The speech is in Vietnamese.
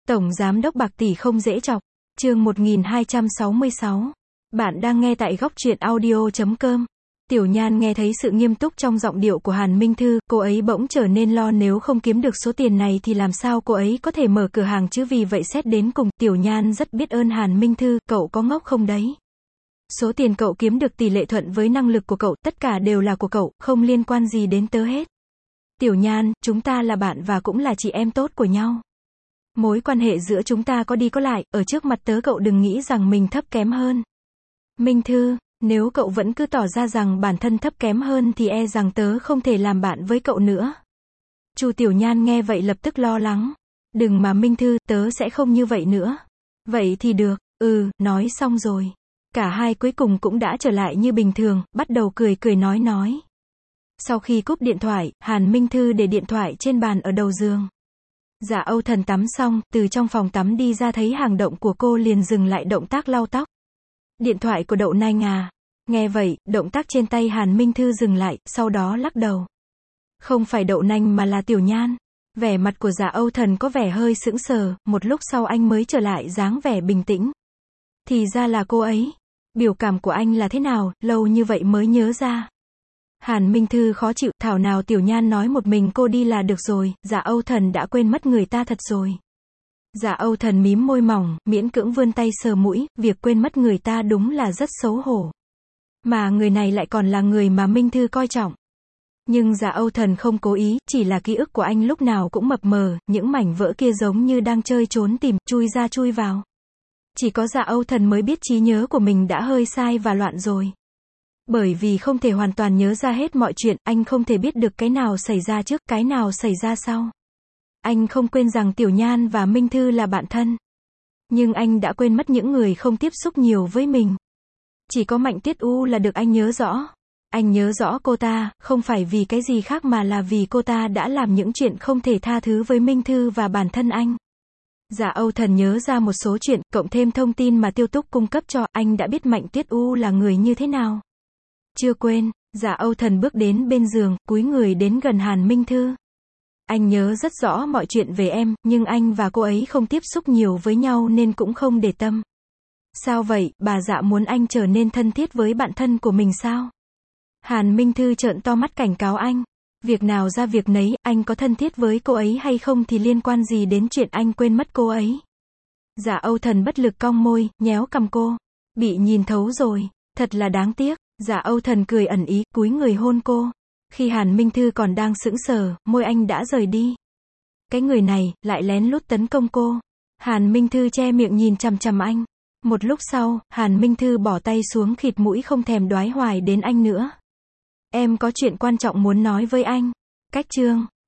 Tổng Giám đốc bạc tỷ không dễ chọc. Chương 1266. Bạn đang nghe tại góc truyện audio.com. Tiểu Nhan nghe thấy sự nghiêm túc trong giọng điệu của Hàn Minh Thư, cô ấy bỗng trở nên lo nếu không kiếm được số tiền này thì làm sao cô ấy có thể mở cửa hàng chứ, vì vậy xét đến cùng, Tiểu Nhan rất biết ơn Hàn Minh Thư, cậu có ngốc không đấy? Số tiền cậu kiếm được tỷ lệ thuận với năng lực của cậu, tất cả đều là của cậu, không liên quan gì đến tớ hết. Tiểu Nhan, chúng ta là bạn và cũng là chị em tốt của nhau. Mối quan hệ giữa chúng ta có đi có lại, ở trước mặt tớ cậu đừng nghĩ rằng mình thấp kém hơn. Minh Thư, nếu cậu vẫn cứ tỏ ra rằng bản thân thấp kém hơn thì e rằng tớ không thể làm bạn với cậu nữa. Chu Tiểu Nhan nghe vậy lập tức lo lắng. Đừng mà Minh Thư, tớ sẽ không như vậy nữa. Vậy thì được, nói xong rồi. Cả hai cuối cùng cũng đã trở lại như bình thường, bắt đầu cười cười nói. Sau khi cúp điện thoại, Hàn Minh Thư để điện thoại trên bàn ở đầu giường. Dạ Âu Thần tắm xong, từ trong phòng tắm đi ra thấy hành động của cô liền dừng lại động tác lau tóc. Điện thoại của Đậu Nanh à? Nghe vậy, động tác trên tay Hàn Minh Thư dừng lại, sau đó lắc đầu. Không phải Đậu Nanh mà là Tiểu Nhan. Vẻ mặt của Dạ Âu Thần có vẻ hơi sững sờ, một lúc sau anh mới trở lại dáng vẻ bình tĩnh. Thì ra là cô ấy. Biểu cảm của anh là thế nào, lâu như vậy mới nhớ ra. Hàn Minh Thư khó chịu, thảo nào Tiểu Nhan nói một mình cô đi là được rồi, Dạ Âu Thần đã quên mất người ta thật rồi. Dạ Âu Thần mím môi mỏng, miễn cưỡng vươn tay sờ mũi, việc quên mất người ta đúng là rất xấu hổ. Mà người này lại còn là người mà Minh Thư coi trọng. Nhưng Dạ Âu Thần không cố ý, chỉ là ký ức của anh lúc nào cũng mập mờ, những mảnh vỡ kia giống như đang chơi trốn tìm, chui ra chui vào. Chỉ có Dạ Âu Thần mới biết trí nhớ của mình đã hơi sai và loạn rồi. Bởi vì không thể hoàn toàn nhớ ra hết mọi chuyện, anh không thể biết được cái nào xảy ra trước, cái nào xảy ra sau. Anh không quên rằng Tiểu Nhan và Minh Thư là bạn thân. Nhưng anh đã quên mất những người không tiếp xúc nhiều với mình. Chỉ có Mạnh Tiết U là được anh nhớ rõ. Anh nhớ rõ cô ta, không phải vì cái gì khác mà là vì cô ta đã làm những chuyện không thể tha thứ với Minh Thư và bản thân anh. Dạ Âu Thần nhớ ra một số chuyện, cộng thêm thông tin mà Tiêu Túc cung cấp cho, anh đã biết Mạnh Tiết U là người như thế nào. Chưa quên, Dạ Âu Thần bước đến bên giường, cúi người đến gần Hàn Minh Thư. Anh nhớ rất rõ mọi chuyện về em, nhưng anh và cô ấy không tiếp xúc nhiều với nhau nên cũng không để tâm. Sao vậy, bà Dạ muốn anh trở nên thân thiết với bạn thân của mình sao? Hàn Minh Thư trợn to mắt cảnh cáo anh. Việc nào ra việc nấy, anh có thân thiết với cô ấy hay không thì liên quan gì đến chuyện anh quên mất cô ấy. Dạ Âu Thần bất lực cong môi, nhéo cằm cô. Bị nhìn thấu rồi, thật là đáng tiếc. Dạ Âu Thần cười ẩn ý, cúi người hôn cô. Khi Hàn Minh Thư còn đang sững sờ, môi anh đã rời đi. Cái người này, lại lén lút tấn công cô. Hàn Minh Thư che miệng nhìn chằm chằm anh. Một lúc sau, Hàn Minh Thư bỏ tay xuống khịt mũi không thèm đoái hoài đến anh nữa. Em có chuyện quan trọng muốn nói với anh. Cách chương